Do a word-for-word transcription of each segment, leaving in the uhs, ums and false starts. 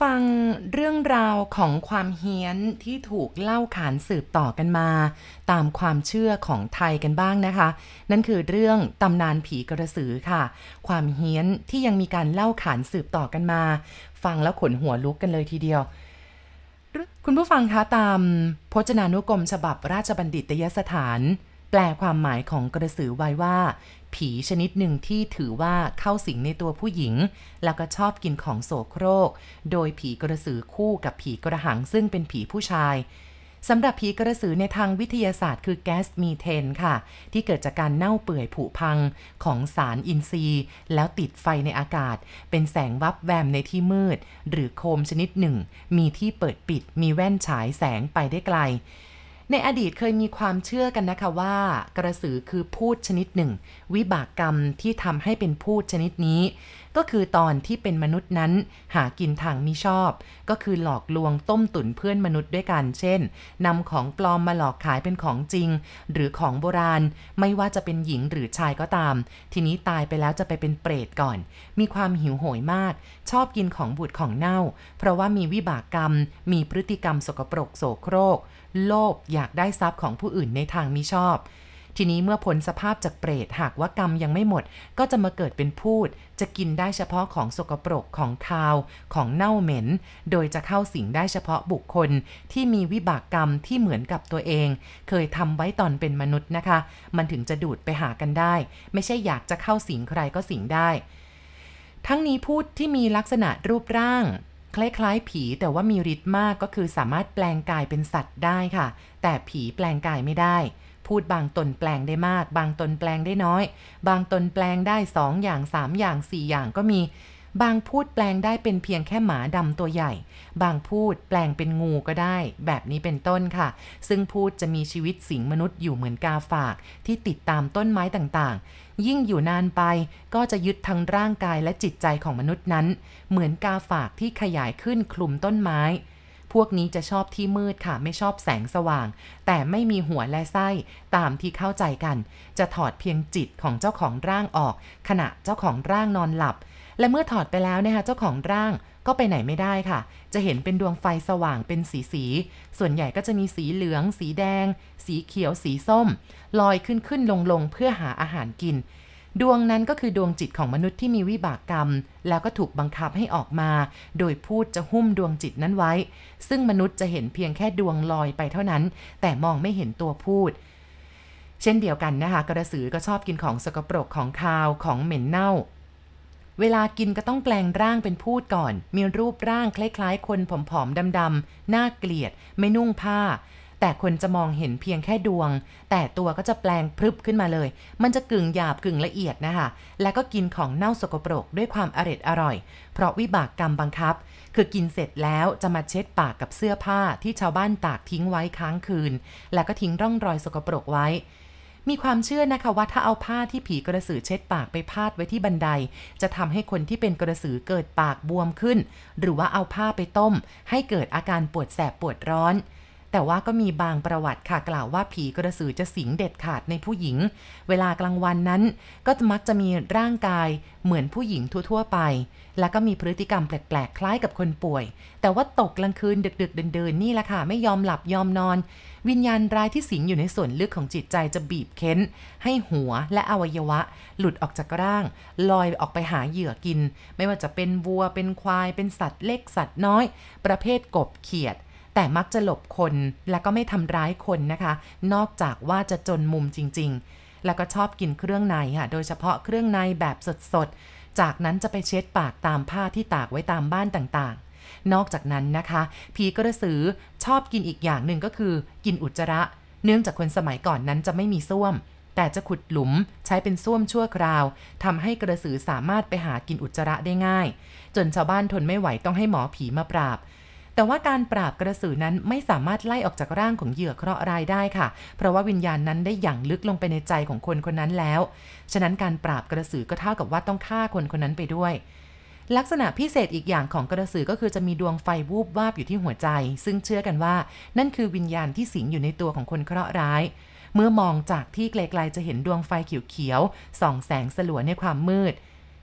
ฟังเรื่องราวของความเฮี้ยนที่ถูกเล่าขานสืบต่อกันมาตามความเชื่อของไทยกันบ้างนะคะนั่นคือเรื่องตำนานผีกระสือค่ะความเฮี้ยนที่ยังมีการเล่าขานสืบต่อกันมาฟังแล้วขนหัวลุกกันเลยทีเดียวคุณผู้ฟังคะตามพจนานุกรมฉบับราชบัณฑิตยสถานแปลความหมายของกระสือไว้ว่าผีชนิดหนึ่งที่ถือว่าเข้าสิงในตัวผู้หญิงแล้วก็ชอบกินของโสโครกโดยผีกระสือคู่กับผีกระหังซึ่งเป็นผีผู้ชายสำหรับผีกระสือในทางวิทยาศาสตร์คือแก๊สมีเทนค่ะที่เกิดจากการเน่าเปื่อยผุพังของสารอินทรีย์แล้วติดไฟในอากาศเป็นแสงวับแวมในที่มืดหรือโคมชนิดหนึ่งมีที่เปิดปิดมีแว่นฉายแสงไปได้ไกลในอดีตเคยมีความเชื่อกันนะคะว่ากระสือคือพูดชนิดหนึ่งวิบากกรรมที่ทำให้เป็นพูดชนิดนี้ก็คือตอนที่เป็นมนุษย์นั้นหากินทางมิชอบก็คือหลอกลวงต้มตุ๋นเพื่อนมนุษย์ด้วยกันเช่นนำของปลอมมาหลอกขายเป็นของจริงหรือของโบราณไม่ว่าจะเป็นหญิงหรือชายก็ตามทีนี้ตายไปแล้วจะไปเป็นเปรตก่อนมีความหิวโหยมากชอบกินของบูดของเน่าเพราะว่ามีวิบากกรรมมีพฤติกรรมสกปรกโสโครกโลภอยากได้ทรัพย์ของผู้อื่นในทางมิชอบทีนี้เมื่อพ้นสภาพจากเปรตหากว่ากรรมยังไม่หมดก็จะมาเกิดเป็นพูดจะกินได้เฉพาะของสกปรกของคาวของเน่าเหม็นโดยจะเข้าสิงได้เฉพาะบุคคลที่มีวิบากกรรมที่เหมือนกับตัวเองเคยทำไว้ตอนเป็นมนุษย์นะคะมันถึงจะดูดไปหากันได้ไม่ใช่อยากจะเข้าสิงใครก็สิงได้ทั้งนี้พูดที่มีลักษณะรูปร่างคล้ายๆผีแต่ว่ามีฤทธิ์มากก็คือสามารถแปลงกายเป็นสัตว์ได้ค่ะแต่ผีแปลงกายไม่ได้พูดบางตนแปลงได้มากบางตนแปลงได้น้อยบางตนแปลงได้สองอย่างสามอย่างสี่อย่างก็มีบางพูดแปลงได้เป็นเพียงแค่หมาดำตัวใหญ่บางพูดแปลงเป็นงูก็ได้แบบนี้เป็นต้นค่ะซึ่งพูดจะมีชีวิตสิงมนุษย์อยู่เหมือนกาฝากที่ติดตามต้นไม้ต่างๆยิ่งอยู่นานไปก็จะยึดทั้งร่างกายและจิตใจของมนุษย์นั้นเหมือนกาฝากที่ขยายขึ้นคลุมต้นไม้พวกนี้จะชอบที่มืดค่ะไม่ชอบแสงสว่างแต่ไม่มีหัวและไส้ตามที่เข้าใจกันจะถอดเพียงจิตของเจ้าของร่างออกขณะเจ้าของร่างนอนหลับและเมื่อถอดไปแล้วนะคะเจ้าของร่างก็ไปไหนไม่ได้ค่ะจะเห็นเป็นดวงไฟสว่างเป็นสีสีส่วนใหญ่ก็จะมีสีเหลืองสีแดงสีเขียวสีส้มลอยขึ้นขึ้นลงลงเพื่อหาอาหารกินดวงนั้นก็คือดวงจิตของมนุษย์ที่มีวิบากกรรมแล้วก็ถูกบังคับให้ออกมาโดยพูดจะหุ้มดวงจิตนั้นไว้ซึ่งมนุษย์จะเห็นเพียงแค่ดวงลอยไปเท่านั้นแต่มองไม่เห็นตัวพูดเช่นเดียวกันนะคะกระสือก็ชอบกินของสกปรกของคาวของเหม็นเน่าเวลากินก็ต้องแปลงร่างเป็นพูดก่อนมีรูปร่างคล้ายๆคนผอมๆดำๆน่าเกลียดไม่นุ่งผ้าแต่คนจะมองเห็นเพียงแค่ดวงแต่ตัวก็จะแปลงพรึบขึ้นมาเลยมันจะกึ่งหยาบกึ่งละเอียดนะคะแล้วก็กินของเน่าสกปรกด้วยความอร็ดอร่อยเพราะวิบากกรรมบังคับคือกินเสร็จแล้วจะมาเช็ดปากกับเสื้อผ้าที่ชาวบ้านตากทิ้งไว้ค้างคืนแล้วก็ทิ้งร่องรอยสกปรกไว้มีความเชื่อนะคะว่าถ้าเอาผ้าที่ผีกระสือเช็ดปากไปพาดไว้ที่บันไดจะทำให้คนที่เป็นกระสือเกิดปากบวมขึ้นหรือว่าเอาผ้าไปต้มให้เกิดอาการปวดแสบปวดร้อนแต่ว่าก็มีบางประวัติค่ะกล่าวว่าผีกระสือจะสิงเด็ดขาดในผู้หญิงเวลากลางวันนั้นก็มักจะมีร่างกายเหมือนผู้หญิงทั่วๆไปแล้วก็มีพฤติกรรมแปลกๆคล้ายกับคนป่วยแต่ว่าตกกลางคืนดึกๆเดินๆนี่แหละค่ะไม่ยอมหลับยอมนอนวิญญาณร้ายที่สิงอยู่ในส่วนลึกของจิตใจจะบีบเค้นให้หัวและอวัยวะหลุดออกจากร่างลอยออกไปหาเหยื่อกินไม่ว่าจะเป็นวัวเป็นควายเป็นสัตว์เล็กสัตว์น้อยประเภทกบเขียดแต่มักจะหลบคนและก็ไม่ทำร้ายคนนะคะนอกจากว่าจะจนมุมจริงๆแล้วก็ชอบกินเครื่องในค่ะโดยเฉพาะเครื่องในแบบสดๆจากนั้นจะไปเช็ดปากตามผ้าที่ตากไว้ตามบ้านต่างๆนอกจากนั้นนะคะผีกระสือชอบกินอีกอย่างหนึ่งก็คือกินอุจจาระเนื่องจากคนสมัยก่อนนั้นจะไม่มีส้วมแต่จะขุดหลุมใช้เป็นส้วมชั่วคราวทำให้กระสือสามารถไปหากินอุจจาระได้ง่ายจนชาวบ้านทนไม่ไหวต้องให้หมอผีมาปราบแต่ว่าการปราบกระสือนั้นไม่สามารถไล่ออกจากร่างของเหยื่อเคราะห์ร้ายได้ค่ะเพราะว่าวิญญาณนั้นได้หยั่งลึกลงไปในใจของคนคนนั้นแล้วฉะนั้นการปราบกระสือก็เท่ากับว่าต้องฆ่าคนคนนั้นไปด้วยลักษณะพิเศษอีกอย่างของกระสือก็คือจะมีดวงไฟวูบวาบอยู่ที่หัวใจซึ่งเชื่อกันว่านั่นคือวิญญาณที่สิงอยู่ในตัวของคนเคราะห์ร้ายเมื่อมองจากที่ไกลๆจะเห็นดวงไฟเขียวๆส่องแสงสลัวในความมืด ผ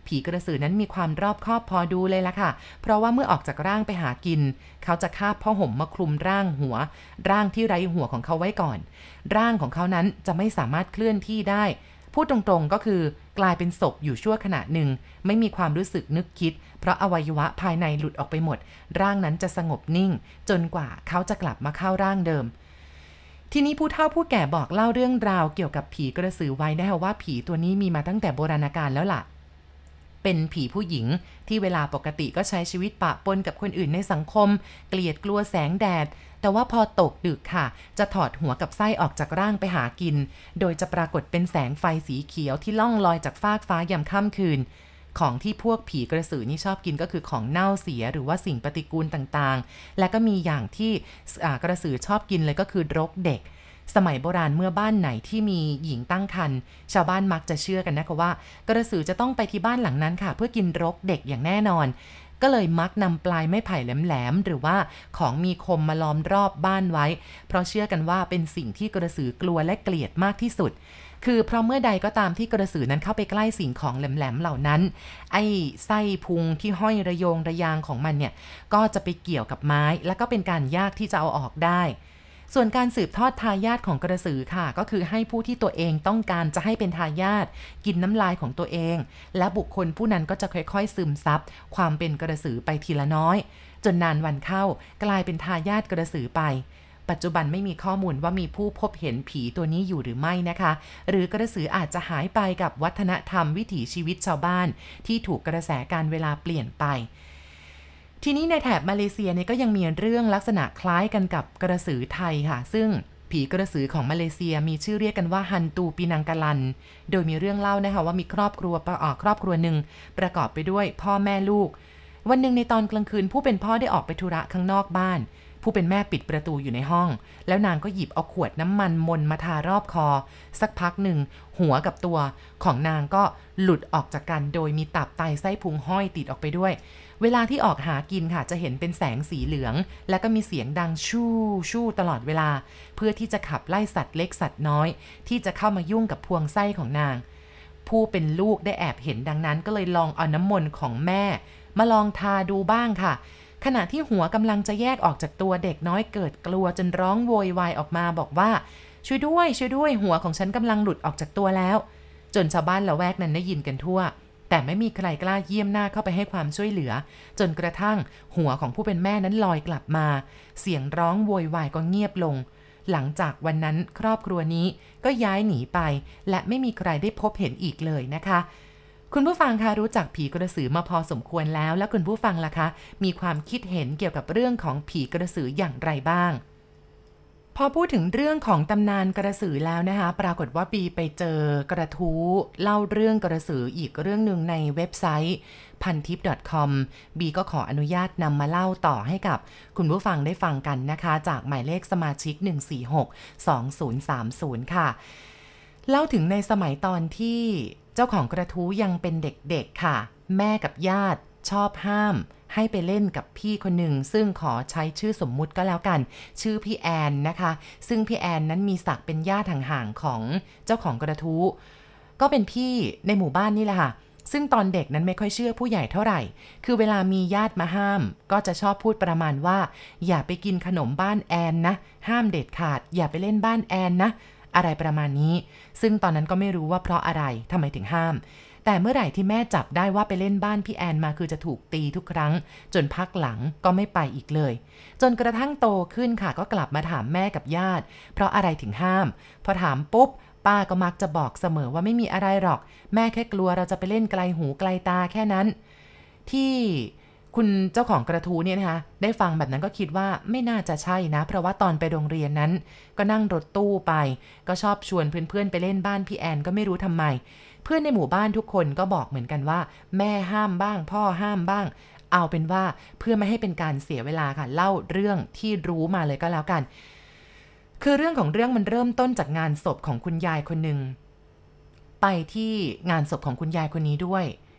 ผีกระสือนั้นมีความรอบคอบพอดูเลยล่ะค่ะเพราะว่าเมื่อออกจากร่างไปหากินเขาจะคาบผ้าห่มมาคลุมร่างหัวร่างที่ไร้หัวของเขาไว้ก่อนร่างของเขานั้นจะไม่สามารถเคลื่อนที่ได้พูดตรงๆก็คือกลายเป็นศพอยู่ชั่วขณะหนึ่งไม่มีความรู้สึกนึกคิดเพราะอวัยวะภายในหลุดออกไปหมดร่างนั้นจะสงบนิ่งจนกว่าเขาจะกลับมาเข้าร่างเดิมทีนี้ผู้เฒ่าผู้แก่บอกเล่าเรื่องราวเกี่ยวกับผีกระสือไว้นะคะว่าผีตัวนี้มีมาตั้งแต่โบราณกาลแล้วล่ะเป็นผีผู้หญิงที่เวลาปกติก็ใช้ชีวิตปะปนกับคนอื่นในสังคมเกลียดกลัวแสงแดดแต่ว่าพอตกดึกค่ะจะถอดหัวกับไส้ออกจากร่างไปหากินโดยจะปรากฏเป็นแสงไฟสีเขียวที่ล่องลอยจากฟากฟ้ายามค่ำคืนของที่พวกผีกระสือนี่ชอบกินก็คือของเน่าเสียหรือว่าสิ่งปฏิกูลต่างๆและก็มีอย่างที่กระสือชอบกินเลยก็คือรกเด็กสมัยโบราณเมื่อบ้านไหนที่มีหญิงตั้งครรภ์ชาวบ้านมักจะเชื่อกันนะคะว่ากระสือจะต้องไปที่บ้านหลังนั้นค่ะเพื่อกินรกเด็กอย่างแน่นอนก็เลยมักนำปลายไม้ไผ่แหลมๆหรือว่าของมีคมมาล้อมรอบบ้านไว้เพราะเชื่อกันว่าเป็นสิ่งที่กระสือกลัวและเกลียดมากที่สุดคือเพราะเมื่อใดก็ตามที่กระสือนั้นเข้าไปใกล้สิ่งของแหลมๆเหล่านั้นไอ้ไส้พุงที่ห้อยระโยงระยางของมันเนี่ยก็จะไปเกี่ยวกับไม้แล้วก็เป็นการยากที่จะเอาออกได้ส่วนการสืบทอดทายาทของกระสือค่ะก็คือให้ผู้ที่ตัวเองต้องการจะให้เป็นทายาทกินน้ำลายของตัวเองและบุคคลผู้นั้นก็จะค่อยๆซึมซับความเป็นกระสือไปทีละน้อยจนนานวันเข้ากลายเป็นทายาทกระสือไปปัจจุบันไม่มีข้อมูลว่ามีผู้พบเห็นผีตัวนี้อยู่หรือไม่นะคะหรือกระสืออาจจะหายไปกับวัฒนธรรมวิถีชีวิตชาวบ้านที่ถูกกระแสการเวลาเปลี่ยนไปทีนี้ในแถบมาเลเซียเนี่ยก็ยังมีเรื่องลักษณะคล้ายกันกับกระสือไทยค่ะซึ่งผีกระสือของมาเลเซียมีชื่อเรียกกันว่าฮันตูปีนังกาลันโดยมีเรื่องเล่านะคะว่ามีครอบครัวประกอบครอบครัวหนึ่งประกอบไปด้วยพ่อแม่ลูกวันหนึ่งในตอนกลางคืนผู้เป็นพ่อได้ออกไปธุระข้างนอกบ้านผู้เป็นแม่ปิดประตูอยู่ในห้องแล้วนางก็หยิบเอาขวดน้ำมันมนมาทารอบคอสักพักหนึ่งหัวกับตัวของนางก็หลุดออกจากกันโดยมีตับไตไส้พุงห้อยติดออกไปด้วยเวลาที่ออกหากินค่ะจะเห็นเป็นแสงสีเหลืองแล้วก็มีเสียงดังชู่ชู่ตลอดเวลาเพื่อที่จะขับไล่สัตว์เล็กสัตว์น้อยที่จะเข้ามายุ่งกับพวงไส้ของนางผู้เป็นลูกได้แอบเห็นดังนั้นก็เลยลองเอาน้ำมนต์ของแม่มาลองทาดูบ้างค่ะขณะที่หัวกำลังจะแยกออกจากตัวเด็กน้อยเกิดกลัวจนร้องโวยวายออกมาบอกว่าช่วยด้วยช่วยด้วยหัวของฉันกำลังหลุดออกจากตัวแล้วจนชาวบ้านละแวกนั้นได้ยินกันทั่วแต่ไม่มีใครกล้าเยี่ยมหน้าเข้าไปให้ความช่วยเหลือจนกระทั่งหัวของผู้เป็นแม่นั้นลอยกลับมาเสียงร้องโวยวายก็เงียบลงหลังจากวันนั้นครอบครัวนี้ก็ย้ายหนีไปและไม่มีใครได้พบเห็นอีกเลยนะคะคุณผู้ฟังคะรู้จักผีกระสือมาพอสมควรแล้วและคุณผู้ฟังล่ะคะมีความคิดเห็นเกี่ยวกับเรื่องของผีกระสืออย่างไรบ้างพอพูดถึงเรื่องของตำนานกระสือแล้วนะคะปรากฏว่าบีไปเจอกระทู้เล่าเรื่องกระสืออีกเรื่องหนึ่งในเว็บไซต์พันทิป .com บีก็ขออนุญาตนำมาเล่าต่อให้กับคุณผู้ฟังได้ฟังกันนะคะจากหมายเลขสมาชิกหนึ่ง สี่ หก สอง ศูนย์ สาม ศูนย์ค่ะเล่าถึงในสมัยตอนที่เจ้าของกระทู้ยังเป็นเด็กๆค่ะแม่กับญาติชอบห้ามให้ไปเล่นกับพี่คนหนึ่งซึ่งขอใช้ชื่อสมมุติก็แล้วกันชื่อพี่แอนนะคะซึ่งพี่แอนนั้นมีศักดิ์เป็นญาติห่างๆของเจ้าของกระทู้ก็เป็นพี่ในหมู่บ้านนี่แหละค่ะซึ่งตอนเด็กนั้นไม่ค่อยเชื่อผู้ใหญ่เท่าไหร่คือเวลามีญาติมาห้ามก็จะชอบพูดประมาณว่าอย่าไปกินขนมบ้านแอนนะห้ามเด็ดขาดอย่าไปเล่นบ้านแอนนะอะไรประมาณนี้ซึ่งตอนนั้นก็ไม่รู้ว่าเพราะอะไรทำไมถึงห้ามแต่เมื่อไหร่ที่แม่จับได้ว่าไปเล่นบ้านพี่แอนมาคือจะถูกตีทุกครั้งจนพักหลังก็ไม่ไปอีกเลยจนกระทั่งโตขึ้นค่ะก็กลับมาถามแม่กับญาติเพราะอะไรถึงห้ามพอถามปุ๊บป้าก็มักจะบอกเสมอว่าไม่มีอะไรหรอกแม่แค่กลัวเราจะไปเล่นไกลหูไกลตาแค่นั้นที่คุณเจ้าของกระทู้เนี่ยนะคะได้ฟังแบบนั้นก็คิดว่าไม่น่าจะใช่นะเพราะว่าตอนไปโรงเรียนนั้นก็นั่งรถตู้ไปก็ชอบชวนเพื่อนๆไปเล่นบ้านพี่แอนก็ไม่รู้ทำไมเพื่อนในหมู่บ้านทุกคนก็บอกเหมือนกันว่าแม่ห้ามบ้างพ่อห้ามบ้างเอาเป็นว่าเพื่อไม่ให้เป็นการเสียเวลาค่ะเล่าเรื่องที่รู้มาเลยก็แล้วกันคือเรื่องของเรื่องมันเริ่มต้นจากงานศพของคุณยายคนหนึ่งไปที่งานศพของคุณยายคนนี้ด้วย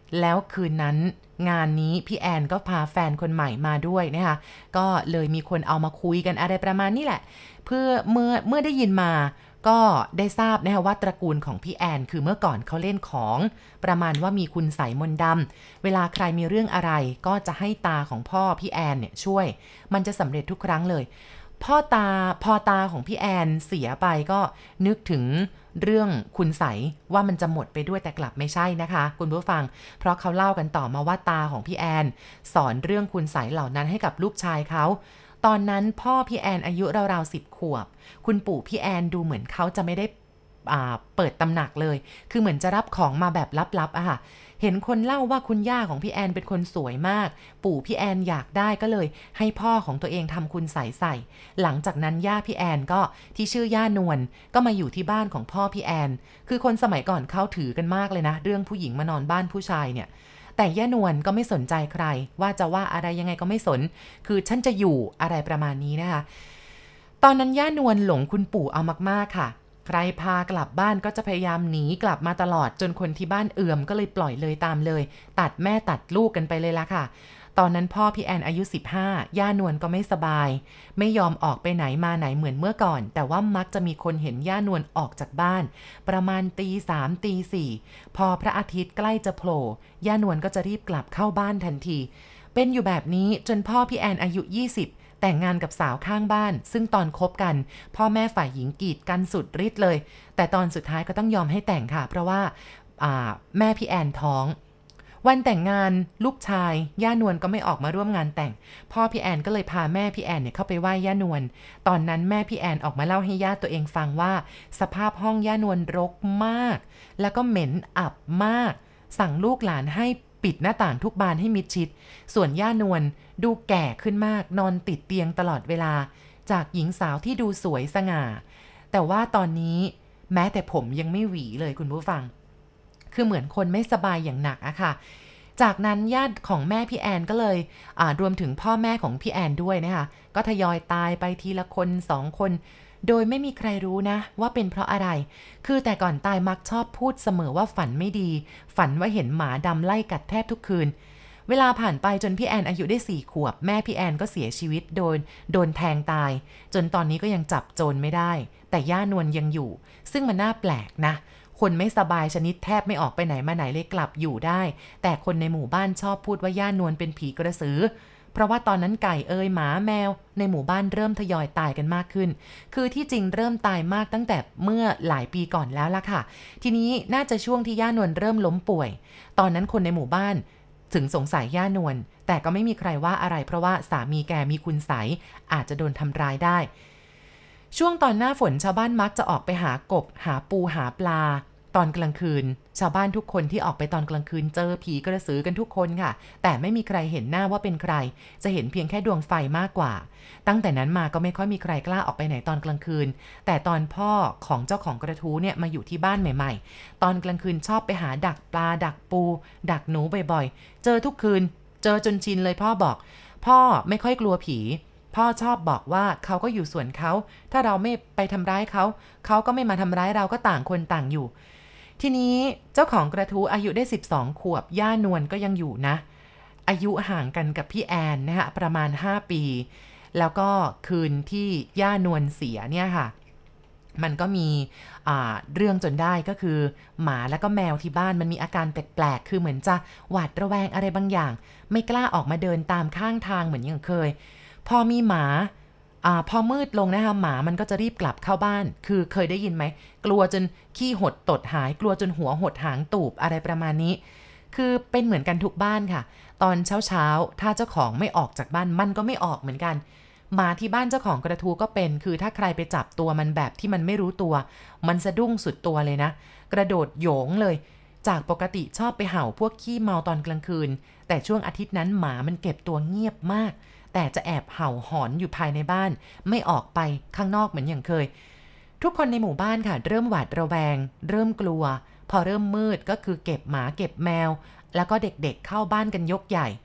แล้วคืนนั้นงานนี้พี่แอนก็พาแฟนคนใหม่มาด้วยนะคะก็เลยมีคนเอามาคุยกันอะไรประมาณนี้แหละเพื่อเมื่อเมื่อได้ยินมาก็ได้ทราบนะคะว่าตระกูลของพี่แอนคือเมื่อก่อนเขาเล่นของประมาณว่ามีคุณไสมนต์ดำเวลาใครมีเรื่องอะไรก็จะให้ตาของพ่อพี่แอนเนี่ยช่วยมันจะสำเร็จทุกครั้งเลยพ่อตาพอตาของพี่แอนเสียไปก็นึกถึงเรื่องคุณไสว่ามันจะหมดไปด้วยแต่กลับไม่ใช่นะคะคุณผู้ฟังเพราะเขาเล่ากันต่อมาว่าตาของพี่แอนสอนเรื่องคุณไสเหล่านั้นให้กับลูกชายเขาตอนนั้นพ่อพี่แอนอายุราวๆสิบขวบคุณปู่พี่แอนดูเหมือนเขาจะไม่ได้เปิดตำหนักเลยคือเหมือนจะรับของมาแบบลับๆอะค่ะเห็นคนเล่าว่าคุณย่าของพี่แอนเป็นคนสวยมากปู่พี่แอนอยากได้ก็เลยให้พ่อของตัวเองทำคุณใส่ใส่หลังจากนั้นย่าพี่แอนก็ที่ชื่อย่านวลก็มาอยู่ที่บ้านของพ่อพี่แอนคือคนสมัยก่อนเขาถือกันมากเลยนะเรื่องผู้หญิงมานอนบ้านผู้ชายเนี่ยแต่ย่านวลก็ไม่สนใจใครว่าจะว่าอะไรยังไงก็ไม่สนคือฉันจะอยู่อะไรประมาณนี้นะคะตอนนั้นย่านวลหลงคุณปู่เอามากๆค่ะใครพากลับบ้านก็จะพยายามหนีกลับมาตลอดจนคนที่บ้านเอื่อมก็เลยปล่อยเลยตามเลยตัดแม่ตัดลูกกันไปเลยละค่ะตอนนั้นพ่อพี่แอนอายุสิบห้าย่านวลก็ไม่สบายไม่ยอมออกไปไหนมาไหนเหมือนเมื่อก่อนแต่ว่ามักจะมีคนเห็นย่านวลออกจากบ้านประมาณตีสามตีสี่พอพระอาทิตย์ใกล้จะโผล่ย่านวลก็จะรีบกลับเข้าบ้านทันทีเป็นอยู่แบบนี้จนพ่อพี่แอนอายุยี่สิบแต่งงานกับสาวข้างบ้านซึ่งตอนคบกันพ่อแม่ฝ่ายหญิงกีดกันสุดฤทธิ์เลยแต่ตอนสุดท้ายก็ต้องยอมให้แต่งค่ะเพราะว่าแม่พี่แอนท้องวันแต่งงานลูกชายย่านวลก็ไม่ออกมาร่วมงานแต่งพ่อพี่แอนก็เลยพาแม่พี่แอนเนี่ยเข้าไปไหว้ย่านวลตอนนั้นแม่พี่แอนออกมาเล่าให้ญาติตัวเองฟังว่าสภาพห้องย่านวลรกมากแล้วก็เหม็นอับมากสั่งลูกหลานให้ปิดหน้าต่างทุกบานให้มิดชิดส่วนย่านวลดูแก่ขึ้นมากนอนติดเตียงตลอดเวลาจากหญิงสาวที่ดูสวยสง่าแต่ว่าตอนนี้แม้แต่ผมยังไม่หวีเลยคุณผู้ฟังคือเหมือนคนไม่สบายอย่างหนักอะค่ะจากนั้นญาติของแม่พี่แอนก็เลยรวมถึงพ่อแม่ของพี่แอนด้วยนะคะก็ทยอยตายไปทีละคนสองคนโดยไม่มีใครรู้นะว่าเป็นเพราะอะไรคือแต่ก่อนตายมักชอบพูดเสมอว่าฝันไม่ดีฝันว่าเห็นหมาดำไล่กัดแทบทุกคืนเวลาผ่านไปจนพี่แอนอายุได้สี่ขวบแม่พี่แอนก็เสียชีวิตโดนโดนแทงตายจนตอนนี้ก็ยังจับโจรไม่ได้แต่ย่านวลยังอยู่ซึ่งมันน่าแปลกนะคนไม่สบายชนิดแทบไม่ออกไปไหนมาไหนเลยกลับอยู่ได้แต่คนในหมู่บ้านชอบพูดว่าย่านวลเป็นผีกระสือเพราะว่าตอนนั้นไก่เอ่ยหมาแมวในหมู่บ้านเริ่มทยอยตายกันมากขึ้นคือที่จริงเริ่มตายมากตั้งแต่เมื่อหลายปีก่อนแล้วล่ะค่ะทีนี้น่าจะช่วงที่ย่านวลเริ่มล้มป่วยตอนนั้นคนในหมู่บ้านถึงสงสัยย่านวลแต่ก็ไม่มีใครว่าอะไรเพราะว่าสามีแกมีคุณไสอาจจะโดนทำร้ายได้ช่วงตอนหน้าฝนชาวบ้านมักจะออกไปหากบหาปูหาปลาตอนกลางคืนชาวบ้านทุกคนที่ออกไปตอนกลางคืนเจอผีกระสือกันทุกคนค่ะแต่ไม่มีใครเห็นหน้าว่าเป็นใครจะเห็นเพียงแค่ดวงไฟมากกว่าตั้งแต่นั้นมาก็ไม่ค่อยมีใครกล้าออกไปไหนตอนกลางคืนแต่ตอนพ่อของเจ้าของกระทู้เนี่ยมาอยู่ที่บ้านใหม่ๆตอนกลางคืนชอบไปหาดักปลาดักปูดักหนูบ่อยๆเจอทุกคืนเจอจนชินเลยพ่อบอกพ่อไม่ค่อยกลัวผีพ่อชอบบอกว่าเขาก็อยู่ส่วนเขาถ้าเราไม่ไปทำร้ายเขาเขาก็ไม่มาทำร้ายเราก็ต่างคนต่างอยู่ทีนี้เจ้าของกระทู้อายุได้สิบสองขวบย่านวลก็ยังอยู่นะอายุห่างกันกับพี่แอนนะฮะประมาณห้าปีแล้วก็คืนที่ย่านวลเสียเนี่ยค่ะมันก็มีเรื่องจนได้ก็คือหมาแล้วก็แมวที่บ้านมันมีอาการแปลกๆคือเหมือนจะหวาดระแวงอะไรบางอย่างไม่กล้าออกมาเดินตามข้างทางเหมือนอย่างเคยพอมีหมาอ่าพอมืดลงนะคะหมามันก็จะรีบกลับเข้าบ้านคือเคยได้ยินไหมกลัวจนขี้หดตดหายกลัวจนหัวหดหางตูบอะไรประมาณนี้คือเป็นเหมือนกันทุกบ้านค่ะตอนเช้าเช้าถ้าเจ้าของไม่ออกจากบ้านมันก็ไม่ออกเหมือนกันหมาที่บ้านเจ้าของกระทู้ก็เป็นคือถ้าใครไปจับตัวมันแบบที่มันไม่รู้ตัวมันสะดุ้งสุดตัวเลยนะกระโดดโยงเลยจากปกติชอบไปเห่าพวกขี้เมาตอนกลางคืนแต่ช่วงอาทิตย์นั้นหมามันเก็บตัวเงียบมากแต่จะแอบเห่าหอนอยู่ภายในบ้านไม่ออกไปข้างนอกเหมือนอย่างเคยทุกคนในหมู่บ้านค่ะเริ่มหวาดระแวงเริ่มกลัวพอเริ่มมืดก็คือเก็บหมาเก็บแมวแล้วก็เด็กๆเข้าบ้านกันยกใหญ่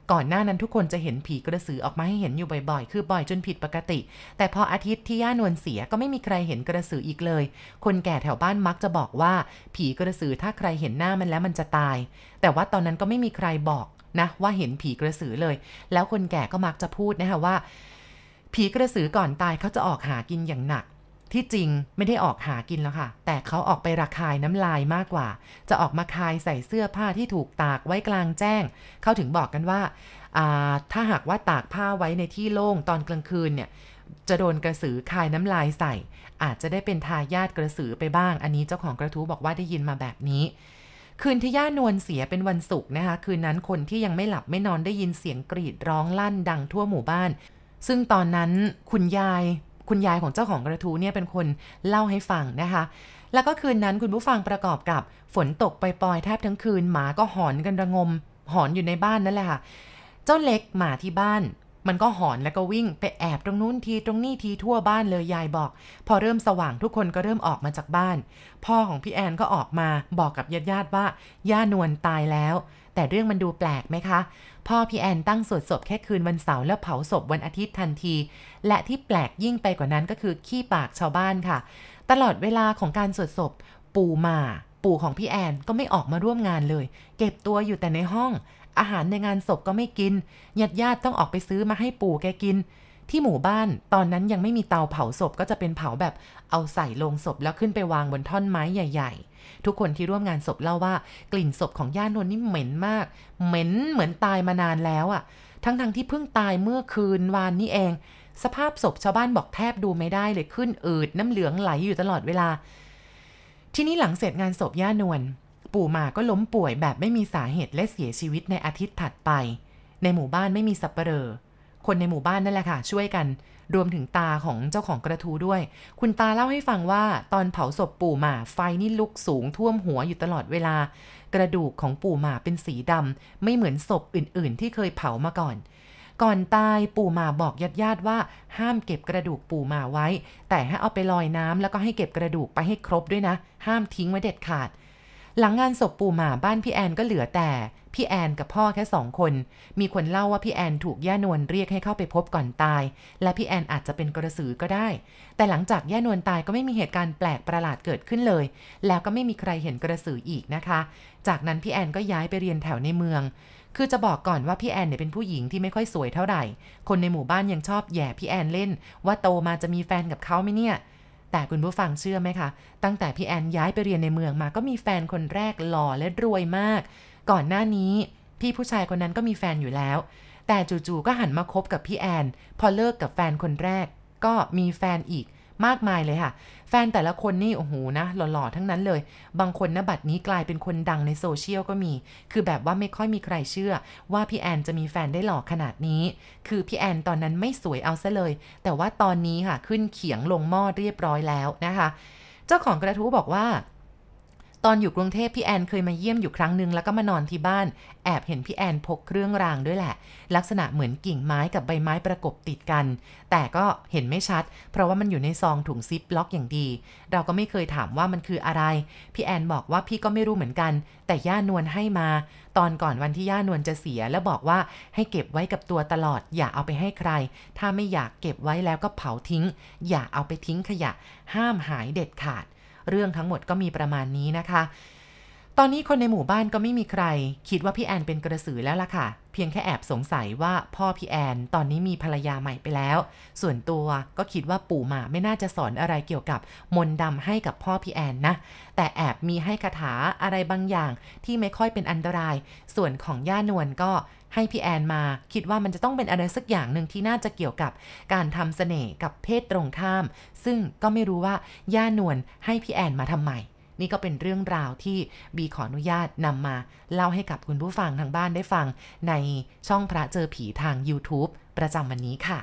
ก่อนหน้านั้นทุกคนจะเห็นผีกระสือออกมาให้เห็นอยู่บ่อยๆคือบ่อยจนผิดปกติแต่พออาทิตย์ที่ย่านวลเสียก็ไม่มีใครเห็นกระสืออีกเลยคนแก่แถวบ้านมักจะบอกว่าผีกระสือถ้าใครเห็นหน้ามันแล้วมันจะตายแต่ว่าตอนนั้นก็ไม่มีใครบอกนะว่าเห็นผีกระสือเลยแล้วคนแก่ก็มักจะพูดนะคะว่าผีกระสือก่อนตายเขาจะออกหากินอย่างหนักที่จริงไม่ได้ออกหากินแล้วค่ะแต่เขาออกไประคายน้ำลายมากกว่าจะออกมาคายใส่เสื้อผ้าที่ถูกตากไว้กลางแจ้งเขาถึงบอกกันว่าถ้าหากว่าตากผ้าไว้ในที่โล่งตอนกลางคืนเนี่ยจะโดนกระสือคายน้ำลายใส่อาจจะได้เป็นทายาทกระสือไปบ้างอันนี้เจ้าของกระทู้บอกว่าได้ยินมาแบบนี้คืนที่ย่านวลเสียเป็นวันศุกร์นะคะคืนนั้นคนที่ยังไม่หลับไม่นอนได้ยินเสียงกรีดร้องลั่นดังทั่วหมู่บ้านซึ่งตอนนั้นคุณยายคุณยายของเจ้าของกระทู้เนี่ยเป็นคนเล่าให้ฟังนะคะแล้วก็คืนนั้นคุณผู้ฟังประกอบกับฝนตกปล่อยๆแทบทั้งคืนหมาก็หอนกันระงมหอนอยู่ในบ้านนั่นแหละค่ะเจ้าเล็กหมาที่บ้านมันก็หอนแล้วก็วิ่งไปแอบตรงนู้นทีตรงนี้ทีทั่วบ้านเลยยายบอกพอเริ่มสว่างทุกคนก็เริ่มออกมาจากบ้านพ่อของพี่แอนก็ออกมาบอกกับญาติๆว่าย่านวลตายแล้วแต่เรื่องมันดูแปลกไหมคะพ่อพี่แอนตั้งสวดศพแค่คืนวันเสาร์แล้วเผาศพวันอาทิตย์ทันทีและที่แปลกยิ่งไปกว่านั้นก็คือขี้ปากชาวบ้านค่ะตลอดเวลาของการสวดศพปู่มาปู่ของพี่แอนก็ไม่ออกมาร่วมงานเลยเก็บตัวอยู่แต่ในห้องอาหารในงานศพก็ไม่กินญาติญาติต้องออกไปซื้อมาให้ปู่แกกินที่หมู่บ้านตอนนั้นยังไม่มีเตาเผาศพก็จะเป็นเผาแบบเอาใส่โลงศพแล้วขึ้นไปวางบนท่อนไม้ใหญ่ๆทุกคนที่ร่วมงานศพเล่าว่ากลิ่นศพของย่านวลนี่เหม็นมากเหม็นเหมือนตายมานานแล้วอ่ะทั้งๆที่เพิ่งตายเมื่อคืนวานนี้เองสภาพศพชาวบ้านบอกแทบดูไม่ได้เลยขึ้นอืดน้ำเหลืองไหลอยู่ตลอดเวลาทีนี้หลังเสร็จงานศพย่านวลปู่หมาก็ล้มป่วยแบบไม่มีสาเหตุและเสียชีวิตในอาทิตย์ถัดไปในหมู่บ้านไม่มีสับปะเหร่อคนในหมู่บ้านนั่นแหละค่ะช่วยกันรวมถึงตาของเจ้าของกระทู้ด้วยคุณตาเล่าให้ฟังว่าตอนเผาศพปู่หมาไฟนี่ลุกสูงท่วมหัวอยู่ตลอดเวลากระดูกของปู่หมาเป็นสีดำไม่เหมือนศพอื่นๆที่เคยเผามาก่อนก่อนตายปู่หมาบอกญาติๆว่าห้ามเก็บกระดูกปู่หมาไว้แต่ให้เอาไปลอยน้ำแล้วก็ให้เก็บกระดูกไปให้ครบด้วยนะห้ามทิ้งไว้เด็ดขาดหลังงานศพปู่หมาบ้านพี่แอนก็เหลือแต่พี่แอนกับพ่อแค่สองคนมีคนเล่าว่าพี่แอนถูกย่านวลเรียกให้เข้าไปพบก่อนตายและพี่แอนอาจจะเป็นกระสือก็ได้แต่หลังจากย่านวลตายก็ไม่มีเหตุการณ์แปลกประหลาดเกิดขึ้นเลยแล้วก็ไม่มีใครเห็นกระสืออีกนะคะจากนั้นพี่แอนก็ย้ายไปเรียนแถวในเมืองคือจะบอกก่อนว่าพี่แอนเนี่ยเป็นผู้หญิงที่ไม่ค่อยสวยเท่าไหร่คนในหมู่บ้านยังชอบแย่พี่แอนเล่นว่าโตมาจะมีแฟนกับเขาไหมเนี่ยแต่คุณผู้ฟังเชื่อไหมคะตั้งแต่พี่แอนย้ายไปเรียนในเมืองมาก็มีแฟนคนแรกหล่อและรวยมากก่อนหน้านี้พี่ผู้ชายคนนั้นก็มีแฟนอยู่แล้วแต่จู่ๆก็หันมาคบกับพี่แอนพอเลิกกับแฟนคนแรกก็มีแฟนอีกมากมายเลยค่ะแฟนแต่ละคนนี่โอ้โหนะหล่อๆทั้งนั้นเลยบางคนนะบัดนี้กลายเป็นคนดังในโซเชียลก็มีคือแบบว่าไม่ค่อยมีใครเชื่อว่าพี่แอนจะมีแฟนได้หล่อขนาดนี้คือพี่แอนตอนนั้นไม่สวยเอาซะเลยแต่ว่าตอนนี้ค่ะขึ้นเขียงลงหม้อเรียบร้อยแล้วนะคะเจ้าของกระทู้บอกว่าตอนอยู่กรุงเทพพี่แอนเคยมาเยี่ยมอยู่ครั้งนึงแล้วก็มานอนที่บ้านแอบเห็นพี่แอนพกเครื่องรางด้วยแหละลักษณะเหมือนกิ่งไม้กับใบไม้ประกบติดกันแต่ก็เห็นไม่ชัดเพราะว่ามันอยู่ในซองถุงซิปล็อกอย่างดีเราก็ไม่เคยถามว่ามันคืออะไรพี่แอนบอกว่าพี่ก็ไม่รู้เหมือนกันแต่ย่านวลให้มาตอนก่อนวันที่ย่านวลจะเสียแล้วบอกว่าให้เก็บไว้กับตัวตลอดอย่าเอาไปให้ใครถ้าไม่อยากเก็บไว้แล้วก็เผาทิ้งอย่าเอาไปทิ้งขยะห้ามหายเด็ดขาดเรื่องทั้งหมดก็มีประมาณนี้นะคะตอนนี้คนในหมู่บ้านก็ไม่มีใครคิดว่าพี่แอนเป็นกระสือแล้วล่ะค่ะเพียงแค่แอบสงสัยว่าพ่อพี่แอนตอนนี้มีภรรยาใหม่ไปแล้วส่วนตัวก็คิดว่าปู่หมาไม่น่าจะสอนอะไรเกี่ยวกับมนต์ดำให้กับพ่อพี่แอนนะแต่แอบมีให้คาถาอะไรบางอย่างที่ไม่ค่อยเป็นอันตรายส่วนของย่านวลก็ให้พี่แอนมาคิดว่ามันจะต้องเป็นอะไรสักอย่างหนึ่งที่น่าจะเกี่ยวกับการทำเสน่ห์กับเพศตรงข้ามซึ่งก็ไม่รู้ว่าย่านวลให้พี่แอนมาทำไมนี่ก็เป็นเรื่องราวที่บีขออนุญาตนำมาเล่าให้กับคุณผู้ฟังทางบ้านได้ฟังในช่องพระเจอผีทาง YouTube ประจำวันนี้ค่ะ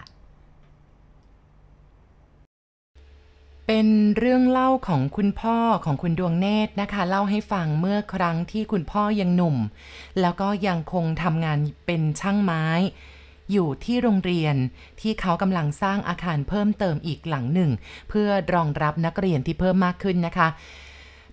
เป็นเรื่องเล่าของคุณพ่อของคุณดวงเนตรนะคะเล่าให้ฟังเมื่อครั้งที่คุณพ่อยังหนุ่มแล้วก็ยังคงทำงานเป็นช่างไม้อยู่ที่โรงเรียนที่เขากำลังสร้างอาคารเพิ่มเติมอีกหลังหนึ่งเพื่อรองรับนักเรียนที่เพิ่มมากขึ้นนะคะ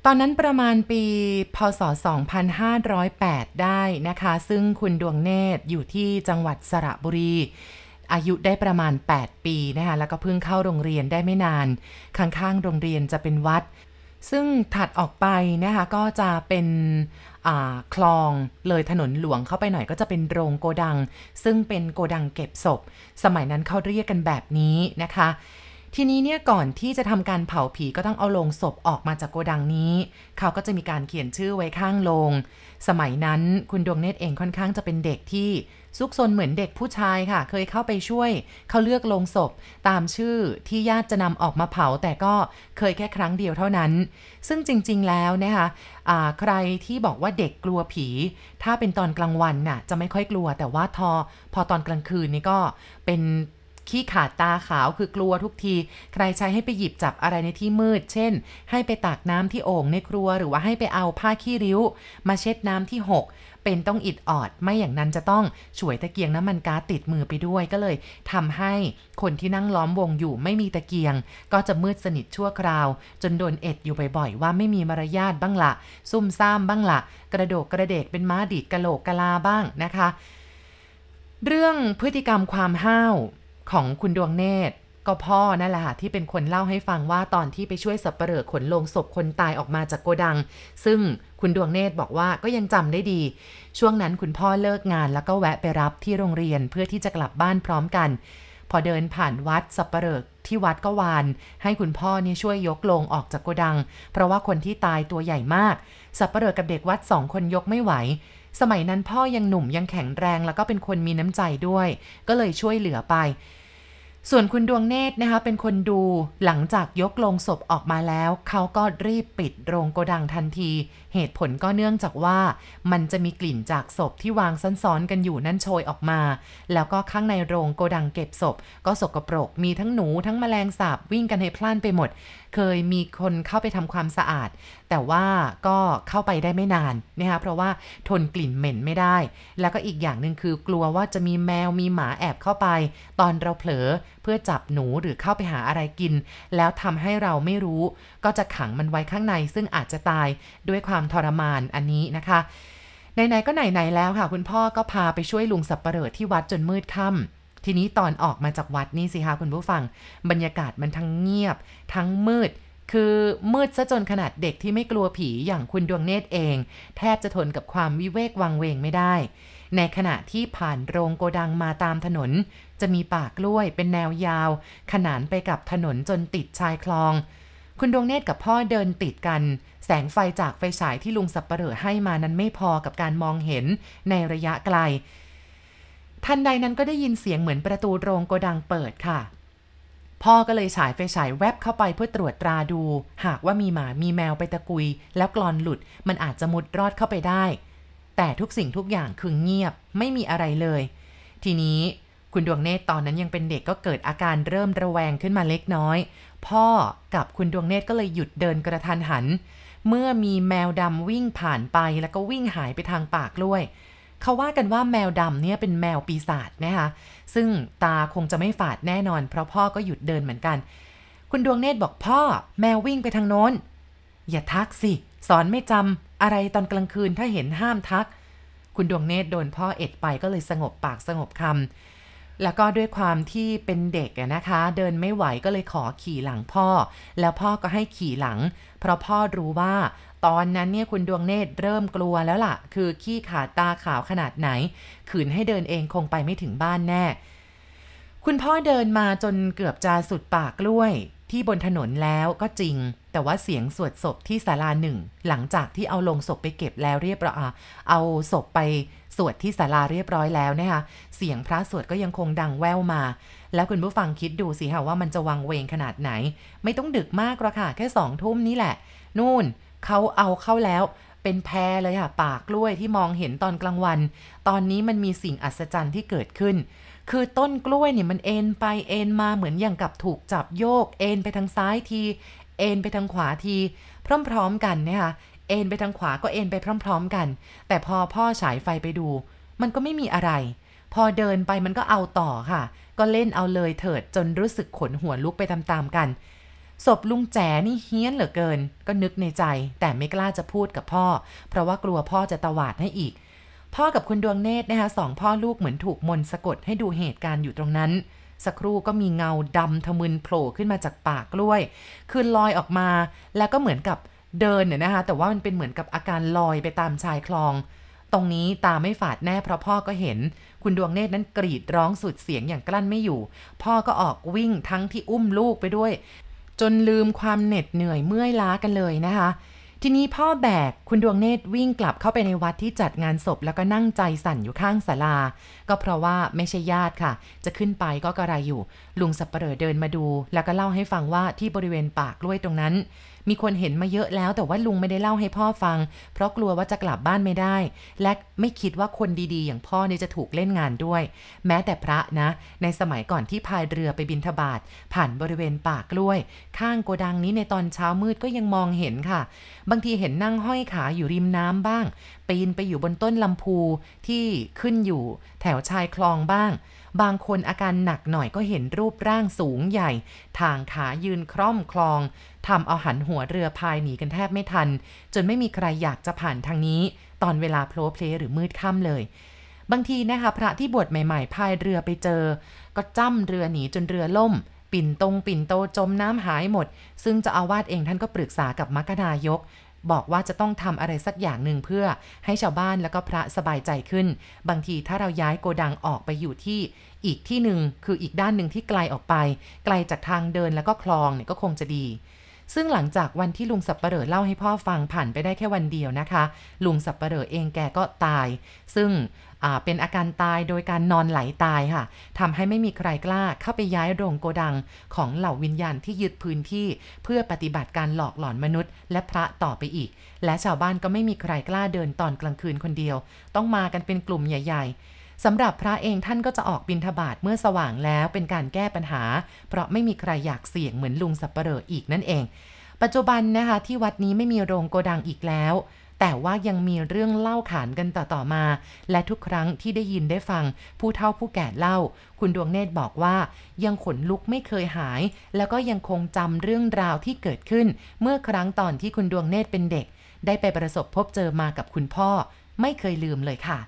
ตอนนั้นประมาณปีพศสองพันห้าร้อยแปดได้นะคะซึ่งคุณดวงเนตรอยู่ที่จังหวัดสระบุรีอายุได้ประมาณแปดปีนะคะแล้วก็เพิ่งเข้าโรงเรียนได้ไม่นานข้างๆโรงเรียนจะเป็นวัดซึ่งถัดออกไปนะคะก็จะเป็นคลองเลยถนนหลวงเข้าไปหน่อยก็จะเป็นโรงโกดังซึ่งเป็นโกดังเก็บศพสมัยนั้นเขาเรียกกันแบบนี้นะคะทีนี้เนี่ยก่อนที่จะทำการเผาผีก็ต้องเอาโลงศพออกมาจากโกดังนี้เขาก็จะมีการเขียนชื่อไว้ข้างโลงสมัยนั้นคุณดวงเนตรเองค่อนข้างจะเป็นเด็กที่ซุกซนเหมือนเด็กผู้ชายค่ะเคยเข้าไปช่วยเขาเลือกโลงศพตามชื่อที่ญาติจะนำออกมาเผาแต่ก็เคยแค่ครั้งเดียวเท่านั้นซึ่งจริงๆแล้วนะคะะใครที่บอกว่าเด็กกลัวผีถ้าเป็นตอนกลางวันน่ะจะไม่ค่อยกลัวแต่ว่าทอพอตอนกลางคืนนี่ก็เป็นขี้ขาดตาขาวคือกลัวทุกทีใครใช้ให้ไปหยิบจับอะไรในที่มืดเช่นให้ไปตักน้ำที่โอ่งในครัวหรือว่าให้ไปเอาผ้าขี้ริ้วมาเช็ดน้ำที่หกเป็นต้องอิดออดไม่อย่างนั้นจะต้องฉวยตะเกียงน้ำมันก๊าซติดมือไปด้วยก็เลยทำให้คนที่นั่งล้อมวงอยู่ไม่มีตะเกียงก็จะมืดสนิทชั่วคราวจนโดนเอ็ดอยู่บ่อยๆว่าไม่มีมารยาทบ้างละซุ่มซ่ามบ้างละกระโดกกระเดกเป็นม้าดีดกะโหลกกะลาบ้างนะคะเรื่องพฤติกรรมความห้าวของคุณดวงเนตรก็พ่อนั่นแหละค่ะที่เป็นคนเล่าให้ฟังว่าตอนที่ไปช่วยสับเปลือกขนโลงศพคนตายออกมาจากโกดังซึ่งคุณดวงเนตรบอกว่าก็ยังจำได้ดีช่วงนั้นคุณพ่อเลิกงานแล้วก็แวะไปรับที่โรงเรียนเพื่อที่จะกลับบ้านพร้อมกันพอเดินผ่านวัดสับเปลือกที่วัดก็วานให้คุณพ่อนี่ช่วยยกโลงออกจากโกดังเพราะว่าคนที่ตายตัวใหญ่มากสับเปลือกกับเด็กวัดสองคนยกไม่ไหวสมัยนั้นพ่อยังหนุ่มยังแข็งแรงแล้วก็เป็นคนมีน้ำใจด้วยก็เลยช่วยเหลือไปส่วนคุณดวงเนตรนะคะเป็นคนดูหลังจากยกโลงศพออกมาแล้วเขาก็รีบปิดโรงโกดังทันทีเหตุผลก็เนื่องจากว่ามันจะมีกลิ่นจากศพที่วางซ้อนๆกันอยู่นั่นโชยออกมาแล้วก็ข้างในโรงโกดังเก็บศพก็สกปรกมีทั้งหนูทั้งแมลงสาบวิ่งกันให้พล่านไปหมดเคยมีคนเข้าไปทำความสะอาดแต่ว่าก็เข้าไปได้ไม่นานนะคะเพราะว่าทนกลิ่นเหม็นไม่ได้แล้วก็อีกอย่างหนึ่งคือกลัวว่าจะมีแมวมีหมาแอบเข้าไปตอนเราเผลอเพื่อจับหนูหรือเข้าไปหาอะไรกินแล้วทำให้เราไม่รู้ก็จะขังมันไว้ข้างในซึ่งอาจจะตายด้วยความทรมานอันนี้นะคะไหนๆก็ไหนๆแล้วค่ะคุณพ่อก็พาไปช่วยลุงสับปะเหร่อที่วัดจนมืดค่ำทีนี้ตอนออกมาจากวัดนี่สิคะคุณผู้ฟังบรรยากาศมันทั้งเงียบทั้งมืดคือมืดซะจนขนาดเด็กที่ไม่กลัวผีอย่างคุณดวงเนตรเองแทบจะทนกับความวิเวกวังเวงไม่ได้ในขณะที่ผ่านโรงโกดังมาตามถนนจะมีป่ากล้วยเป็นแนวยาวขนานไปกับถนนจนติดชายคลองคุณดวงเนตรกับพ่อเดินติดกันแสงไฟจากไฟฉายที่ลุงสับปะเหร่อให้มานั้นไม่พอกับการมองเห็นในระยะไกลทันใดนั้นก็ได้ยินเสียงเหมือนประตูโรงโกดังเปิดค่ะพ่อก็เลยฉายไฟฉายแวบเข้าไปเพื่อตรวจตราดูหากว่ามีหมามีแมวไปตะกุยแล้วกลอนหลุดมันอาจจะมุดรอดเข้าไปได้แต่ทุกสิ่งทุกอย่างคือเงียบไม่มีอะไรเลยทีนี้คุณดวงเนตรตอนนั้นยังเป็นเด็กก็เกิดอาการเริ่มระแวงขึ้นมาเล็กน้อยพ่อกับคุณดวงเนตรก็เลยหยุดเดินกระทันหันเมื่อมีแมวดำวิ่งผ่านไปแล้วก็วิ่งหายไปทางป่ากล้วยเขาว่ากันว่าแมวดำเนี่ยเป็นแมวปีศาจนะคะซึ่งตาคงจะไม่ฝาดแน่นอนเพราะพ่อก็หยุดเดินเหมือนกันคุณดวงเนตรบอกพ่อแมววิ่งไปทางโน้นอย่าทักสิสอนไม่จำอะไรตอนกลางคืนถ้าเห็นห้ามทักคุณดวงเนตรโดนพ่อเอ็ดไปก็เลยสงบปากสงบคำแล้วก็ด้วยความที่เป็นเด็กนะคะเดินไม่ไหวก็เลยขอขี่หลังพ่อแล้วพ่อก็ให้ขี่หลังเพราะพ่อรู้ว่าตอนนั้นเนี่ยคุณดวงเนตรเริ่มกลัวแล้วล่ะคือขี้ขาดตาขาวขนาดไหนขืนให้เดินเองคงไปไม่ถึงบ้านแน่คุณพ่อเดินมาจนเกือบจะสุดปากกล้วยที่บนถนนแล้วก็จริงแต่ว่าเสียงสวดศพที่ศาลาหนึ่งหลังจากที่เอาลงศพไปเก็บแล้วเรียบร้อยเอาศพไปสวดที่ศาลาเรียบร้อยแล้วนะคะเสียงพระสวดก็ยังคงดังแว่วมาแล้วคุณผู้ฟังคิดดูสิค่ะว่ามันจะวังเวงขนาดไหนไม่ต้องดึกมากหรอกค่ะแค่สองทุ่มนี่แหละนู่นเขาเอาเข้าแล้วเป็นแพเลยค่ะป่ากล้วยที่มองเห็นตอนกลางวันตอนนี้มันมีสิ่งอัศจรรย์ที่เกิดขึ้นคือต้นกล้วยเนี่ยมันเอ็นไปเอ็นมาเหมือนอย่างกับถูกจับโยกเอ็นไปทางซ้ายทีเอ็นไปทางขวาทีพร้อมๆกันนะคะเอ็นไปทางขวาก็เอ็นไปพร้อมๆกันแต่พอพ่อฉายไฟไปดูมันก็ไม่มีอะไรพอเดินไปมันก็เอาต่อค่ะก็เล่นเอาเลยเถิดจนรู้สึกขนหัวลุกไปตามๆกันศพลุงแจ๋นี่เฮี้ยนเหลือเกินก็นึกในใจแต่ไม่กล้าจะพูดกับพ่อเพราะว่ากลัวพ่อจะตวาดให้อีกพ่อกับคุณดวงเนตรนะคะสองพ่อลูกเหมือนถูกมนต์สะกดให้ดูเหตุการณ์อยู่ตรงนั้นสักครู่ก็มีเงาดำทะมึนโผล่ขึ้นมาจากปากกล้วยคือลอยออกมาแล้วก็เหมือนกับเดินเนี่ยนะคะแต่ว่ามันเป็นเหมือนกับอาการลอยไปตามชายคลองตรงนี้ตาไม่ฝาดแน่เพราะพ่อก็เห็นคุณดวงเนตรนั้นกรีดร้องสุดเสียงอย่างกลั้นไม่อยู่พ่อก็ออกวิ่งทั้งที่อุ้มลูกไปด้วยจนลืมความเหน็ดเหนื่อยเมื่อยล้ากันเลยนะคะทีนี้พ่อแบกคุณดวงเนตรวิ่งกลับเข้าไปในวัดที่จัดงานศพแล้วก็นั่งใจสั่นอยู่ข้างศาลาก็เพราะว่าไม่ใช่ญาติค่ะจะขึ้นไปก็กระไรอยู่ลุงสับปะเหร่อเดินมาดูแล้วก็เล่าให้ฟังว่าที่บริเวณปากกล้วยตรงนั้นมีคนเห็นมาเยอะแล้วแต่ว่าลุงไม่ได้เล่าให้พ่อฟังเพราะกลัวว่าจะกลับบ้านไม่ได้และไม่คิดว่าคนดีๆอย่างพ่อนี่จะถูกเล่นงานด้วยแม้แต่พระนะในสมัยก่อนที่พายเรือไปบิณฑบาตผ่านบริเวณปากกล้วยข้างโกดังนี้ในตอนเช้ามืดก็ยังมองเห็นค่ะบางทีเห็นนั่งห้อยขาอยู่ริมน้ำบ้างปีนไปอยู่บนต้นลำพูที่ขึ้นอยู่แถวชายคลองบ้างบางคนอาการหนักหน่อยก็เห็นรูปร่างสูงใหญ่ทางขายืนคร่อมคลองทำเอาหันหัวเรือพายหนีกันแทบไม่ทันจนไม่มีใครอยากจะผ่านทางนี้ตอนเวลาโพลเพลหรือมืดค่ำเลยบางทีนะคะพระที่บวชใหม่ๆพายเรือไปเจอก็จ้ำเรือหนีจนเรือล่มปิ่นตรงปิ่นโตจมน้ำหายหมดซึ่งเจ้าอาวาสเองท่านก็ปรึกษากับมัคคณายกบอกว่าจะต้องทำอะไรสักอย่างหนึ่งเพื่อให้ชาวบ้านแล้วก็พระสบายใจขึ้นบางทีถ้าเราย้ายโกดังออกไปอยู่ที่อีกที่หนึ่งคืออีกด้านหนึ่งที่ไกลออกไปไกลจากทางเดินแล้วก็คลองเนี่ยก็คงจะดีซึ่งหลังจากวันที่ลุงสับปะเหร่อเล่าให้พ่อฟังผ่านไปได้แค่วันเดียวนะคะลุงสับปะเหร่อเองแกก็ตายซึ่งเป็นอาการตายโดยการนอนไหลตายค่ะทำให้ไม่มีใครกล้าเข้าไปย้ายโรงโกดังของเหล่าวิญญาณที่ยึดพื้นที่เพื่อปฏิบัติการหลอกหลอนมนุษย์และพระต่อไปอีกและชาวบ้านก็ไม่มีใครกล้าเดินตอนกลางคืนคนเดียวต้องมากันเป็นกลุ่มใหญ่ๆสำหรับพระเองท่านก็จะออกบิณฑบาตเมื่อสว่างแล้วเป็นการแก้ปัญหาเพราะไม่มีใครอยากเสี่ยงเหมือนลุงสับปะเหร่ออีกนั่นเองปัจจุบันนะคะที่วัดนี้ไม่มีโรงโกดังอีกแล้วแต่ว่ายังมีเรื่องเล่าขานกันต่อๆมาและทุกครั้งที่ได้ยินได้ฟังผู้เฒ่าผู้แก่เล่าคุณดวงเนตรบอกว่ายังขนลุกไม่เคยหายแล้วก็ยังคงจำเรื่องราวที่เกิดขึ้นเมื่อครั้งตอนที่คุณดวงเนตรเป็นเด็กได้ไปประสบพบเจอมากับคุณพ่อไม่เคยลืมเลยค่ะ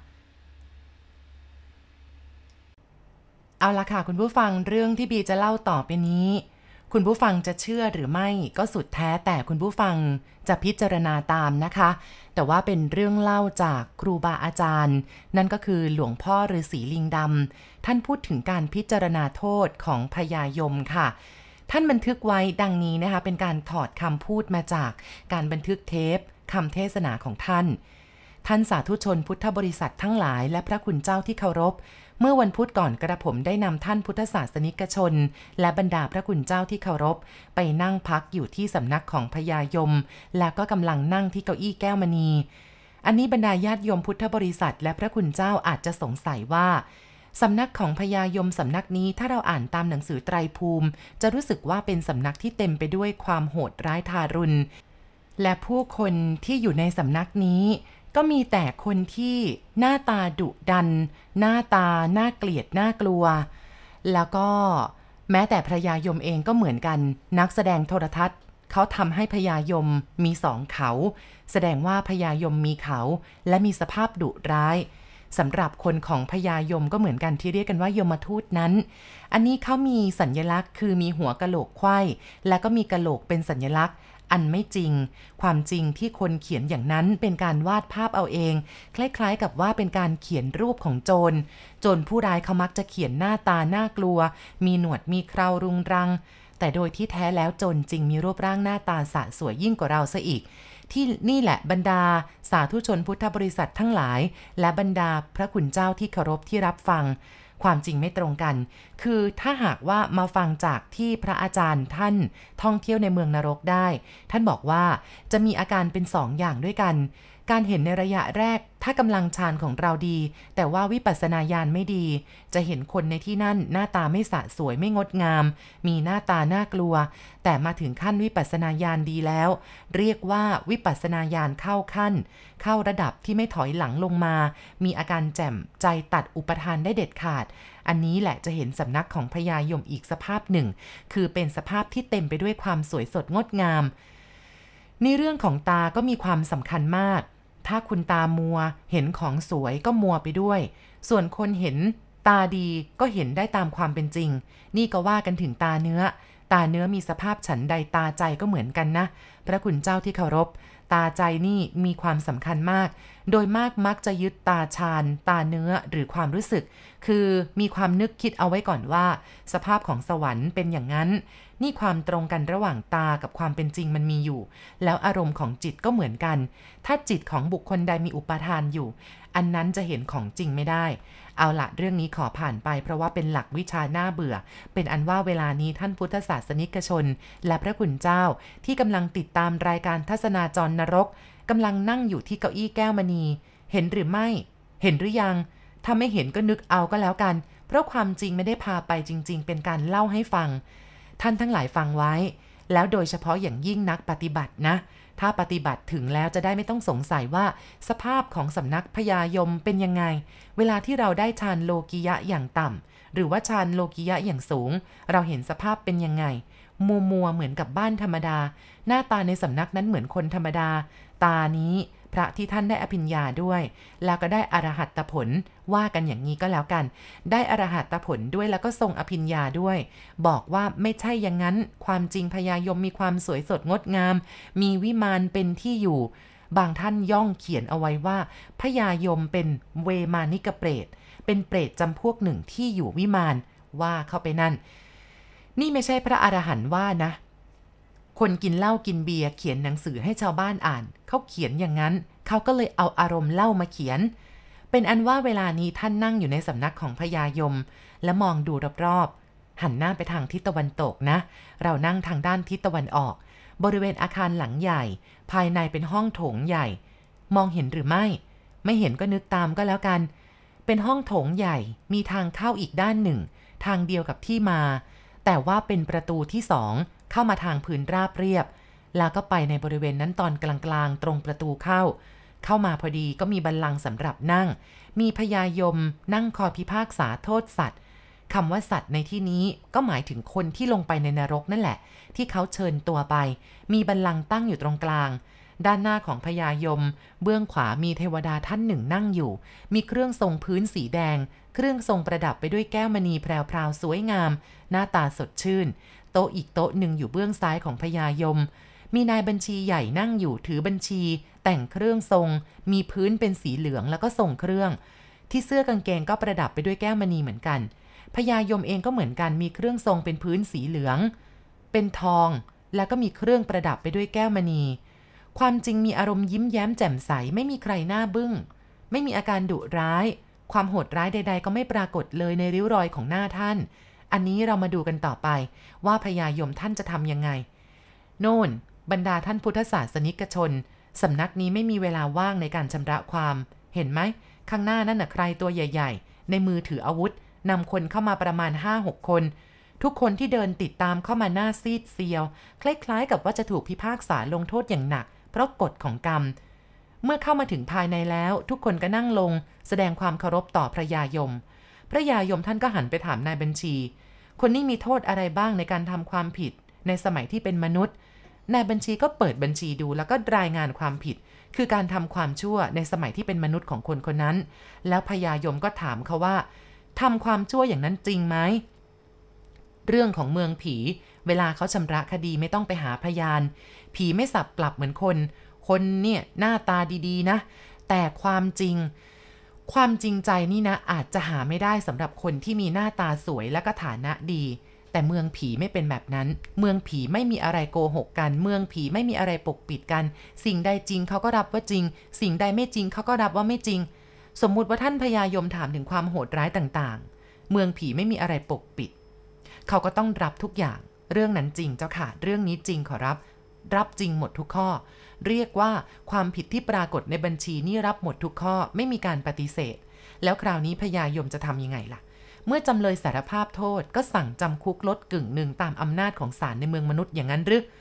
เอาละค่ะคุณผู้ฟังเรื่องที่บีจะเล่าต่อไปนี้คุณผู้ฟังจะเชื่อหรือไม่ก็สุดแท้แต่คุณผู้ฟังจะพิจารณาตามนะคะแต่ว่าเป็นเรื่องเล่าจากครูบาอาจารย์นั่นก็คือหลวงพ่อฤาษีลิงดำท่านพูดถึงการพิจารณาโทษของพญายมค่ะท่านบันทึกไว้ดังนี้นะคะเป็นการถอดคำพูดมาจากการบันทึกเทปคำเทศนาของท่านท่านสาธุชนพุทธบริษัททั้งหลายและพระคุณเจ้าที่เคารพเมื่อวันพุธก่อนกระผมได้นำท่านพุทธศาสนิกชนและบรรดาพระคุณเจ้าที่เคารพไปนั่งพักอยู่ที่สำนักของพญายมและก็กำลังนั่งที่เก้าอี้แก้วมณีอันนี้บรรดาญาติโยมพุทธบริษัทและพระคุณเจ้าอาจจะสงสัยว่าสำนักของพญายมสำนักนี้ถ้าเราอ่านตามหนังสือไตรภูมิจะรู้สึกว่าเป็นสำนักที่เต็มไปด้วยความโหดร้ายทารุณและผู้คนที่อยู่ในสำนักนี้ก็มีแต่คนที่หน้าตาดุดันหน้าตาน่าเกลียดน่ากลัวแล้วก็แม้แต่พญายมเองก็เหมือนกันนักแสดงโทรทัศน์เขาทำให้พญายมมีสองเขาแสดงว่าพญายมมีเขาและมีสภาพดุร้ายสำหรับคนของพญายมก็เหมือนกันที่เรียกกันว่ายมทูตนั้นอันนี้เขามีสัญลักษณ์คือมีหัวกะโหลกไขว้และก็มีกะโหลกเป็นสัญลักษณ์อันไม่จริงความจริงที่คนเขียนอย่างนั้นเป็นการวาดภาพเอาเองคล้ายๆกับว่าเป็นการเขียนรูปของโจรโจรผู้ร้ายเขามักจะเขียนหน้าตาน่ากลัวมีหนวดมีเครารุงรังแต่โดยที่แท้แล้วโจรจริงมีรูปร่างหน้าตาสะสวยยิ่งกว่าเราซะอีกที่นี่แหละบรรดาสาธุชนพุทธบริษัททั้งหลายและบรรดาพระคุณเจ้าที่เคารพที่รับฟังความจริงไม่ตรงกันคือถ้าหากว่ามาฟังจากที่พระอาจารย์ท่านท่องเที่ยวในเมืองนรกได้ท่านบอกว่าจะมีอาการเป็นสองอย่างด้วยกันการเห็นในระยะแรกถ้ากำลังฌานของเราดีแต่ว่าวิปัสสนาญาณไม่ดีจะเห็นคนในที่นั่นหน้าตาไม่สะสวยไม่งดงามมีหน้าตาน่ากลัวแต่มาถึงขั้นวิปัสสนาญาณดีแล้วเรียกว่าวิปัสสนาญาณเข้าขั้นเข้าระดับที่ไม่ถอยหลังลงมามีอาการแจ่มใจตัดอุปทานได้เด็ดขาดอันนี้แหละจะเห็นสำนักของพญายมอีกสภาพหนึ่งคือเป็นสภาพที่เต็มไปด้วยความสวยสดงดงามในเรื่องของตาก็มีความสำคัญมากถ้าคุณตามัวเห็นของสวยก็มัวไปด้วยส่วนคนเห็นตาดีก็เห็นได้ตามความเป็นจริงนี่ก็ว่ากันถึงตาเนื้อตาเนื้อมีสภาพฉันใดตาใจก็เหมือนกันนะพระคุณเจ้าที่เคารพตาใจนี่มีความสำคัญมากโดยมากมักจะยึดตาชาญตาเนื้อหรือความรู้สึกคือมีความนึกคิดเอาไว้ก่อนว่าสภาพของสวรรค์เป็นอย่างนั้นนี่ความตรงกันระหว่างตากับความเป็นจริงมันมีอยู่แล้วอารมณ์ของจิตก็เหมือนกันถ้าจิตของบุคคลใดมีอุปทานอยู่อันนั้นจะเห็นของจริงไม่ได้เอาละเรื่องนี้ขอผ่านไปเพราะว่าเป็นหลักวิชาหน้าเบื่อเป็นอันว่าเวลานี้ท่านพุทธศาสนิกชนและพระคุณเจ้าที่กำลังติดตามรายการทัศนาจรนรกกำลังนั่งอยู่ที่เก้าอี้แก้วมณีเห็นหรือไม่เห็นหรือยังถ้าไม่เห็นก็นึกเอาก็แล้วกันเพราะความจริงไม่ได้พาไปจริงๆเป็นการเล่าให้ฟังท่านทั้งหลายฟังไว้แล้วโดยเฉพาะอย่างยิ่งนักปฏิบัตินะถ้าปฏิบัติถึงแล้วจะได้ไม่ต้องสงสัยว่าสภาพของสำนักพญายมเป็นยังไงเวลาที่เราได้ฌานโลกิยะอย่างต่ำหรือว่าฌานโลกิยะอย่างสูงเราเห็นสภาพเป็นยังไงมัวมัวเหมือนกับบ้านธรรมดาหน้าตาในสำนักนั้นเหมือนคนธรรมดาตานี้พระที่ท่านได้อภิญญาด้วยแล้วก็ได้อรหัตผลว่ากันอย่างนี้ก็แล้วกันได้อรหัตผลด้วยแล้วก็ทรงอภิญญาด้วยบอกว่าไม่ใช่อย่างนั้นความจริงพญายมมีความสวยสดงดงามมีวิมานเป็นที่อยู่บางท่านย่องเขียนเอาไว้ว่าพญายมเป็นเวมานิกเปรตเป็นเปรตจำพวกหนึ่งที่อยู่วิมานว่าเข้าไปนั่นนี่ไม่ใช่พระอรหันต์ว่านะคนกินเหล้ากินเบียร์เขียนหนังสือให้ชาวบ้านอ่านเขาเขียนอย่างนั้นเขาก็เลยเอาอารมณ์เล่ามาเขียนเป็นอันว่าเวลานี้ท่านนั่งอยู่ในสำนักของพญายมและมองดูรอบๆหันหน้าไปทางทิศตะวันตกนะเรานั่งทางด้านทิศตะวันออกบริเวณอาคารหลังใหญ่ภายในเป็นห้องโถงใหญ่มองเห็นหรือไม่ไม่เห็นก็นึกตามก็แล้วกันเป็นห้องโถงใหญ่มีทางเข้าอีกด้านหนึ่งทางเดียวกับที่มาแต่ว่าเป็นประตูที่สองเข้ามาทางพื้นราบเรียบแล้วก็ไปในบริเวณนั้นตอนกลางๆตรงประตูเข้าเข้ามาพอดีก็มีบัลลังก์สำหรับนั่งมีพญายมนั่งคอยพิพากษาโทษสัตว์คำว่าสัตว์ในที่นี้ก็หมายถึงคนที่ลงไปในนรกนั่นแหละที่เขาเชิญตัวไปมีบัลลังก์ตั้งอยู่ตรงกลางด้านหน้าของพญายมเบื้องขวามีเทวดาท่านหนึ่งนั่งอยู่มีเครื่องทรงพื้นสีแดงเครื่องทรงประดับไปด้วยแก้วมณีแพรวๆสวยงามหน้าตาสดชื่นโต๊ะอีกโต๊ะหนึ่งอยู่เบื้องซ้ายของพญายมมีนายบัญชีใหญ่นั่งอยู่ถือบัญชีแต่งเครื่องทรงมีพื้นเป็นสีเหลืองแล้วก็ทรงเครื่องที่เสื้อกางเกงก็ประดับไปด้วยแก้วมณีเหมือนกันพญายมเองก็เหมือนกันมีเครื่องทรงเป็นพื้นสีเหลืองเป็นทองแล้วก็มีเครื่องประดับไปด้วยแก้วมณีความจริงมีอารมณ์ยิ้มแย้มแจ่มใสไม่มีใครหน้าบึ้งไม่มีอาการดุร้ายความโหดร้ายใดๆก็ไม่ปรากฏเลยในริ้วรอยของหน้าท่านอันนี้เรามาดูกันต่อไปว่าพญายมท่านจะทำยังไงโน่นบรรดาท่านพุทธศาสนิกชนสำนักนี้ไม่มีเวลาว่างในการชำระความเห็นไหมข้างหน้านั่นน่ะใครตัวใหญ่ๆในมือถืออาวุธนำคนเข้ามาประมาณ ห้าหก คนทุกคนที่เดินติดตามเข้ามาหน้าซีดเซียวคล้ายๆกับว่าจะถูกพิพากษาลงโทษอย่างหนักเพราะกฎของกรรมเมื่อเข้ามาถึงภายในแล้วทุกคนก็นั่งลงแสดงความเคารพต่อพระยายมพระยายมท่านก็หันไปถามนายบัญชีคนนี้มีโทษอะไรบ้างในการทำความผิดในสมัยที่เป็นมนุษย์นายบัญชีก็เปิดบัญชีดูแล้วก็รายงานความผิดคือการทำความชั่วในสมัยที่เป็นมนุษย์ของคนคนนั้นแล้วพญายมก็ถามเขาว่าทำความชั่วอย่างนั้นจริงไหมเรื่องของเมืองผีเวลาเขาชำระคดีไม่ต้องไปหาพยานผีไม่สับกลับเหมือนคนคนเนี่ยหน้าตาดีๆนะแต่ความจริงความจริงใจนี่นะอาจจะหาไม่ได้สำหรับคนที่มีหน้าตาสวยและก็ฐานะดีแต่เมืองผีไม่เป็นแบบนั้นเมืองผีไม่มีอะไรโกหกกันเมืองผีไม่มีอะไรปกปิดกันสิ่งใดจริงเขาก็รับว่าจริงสิ่งใดไม่จริงเขาก็รับว่าไม่จริงสมมุติว่าท่านพญายมถามถึงความโหดร้ายต่างๆเมืองผีไม่มีอะไรปกปิดเขาก็ต้องรับทุกอย่างเรื่องนั้นจริงเจ้าค่ะเรื่องนี้จริงขอรับรับจริงหมดทุกข้อเรียกว่าความผิดที่ปรากฏในบัญชีนี่รับหมดทุกข้อไม่มีการปฏิเสธแล้วคราวนี้พญายมจะทำยังไงล่ะเมื่อจำเลยสารภาพโทษก็สั่งจำคุกลดกึ่งหนึ่งตามอำนาจของศาลในเมืองมนุษย์อย่างนั้นหรือ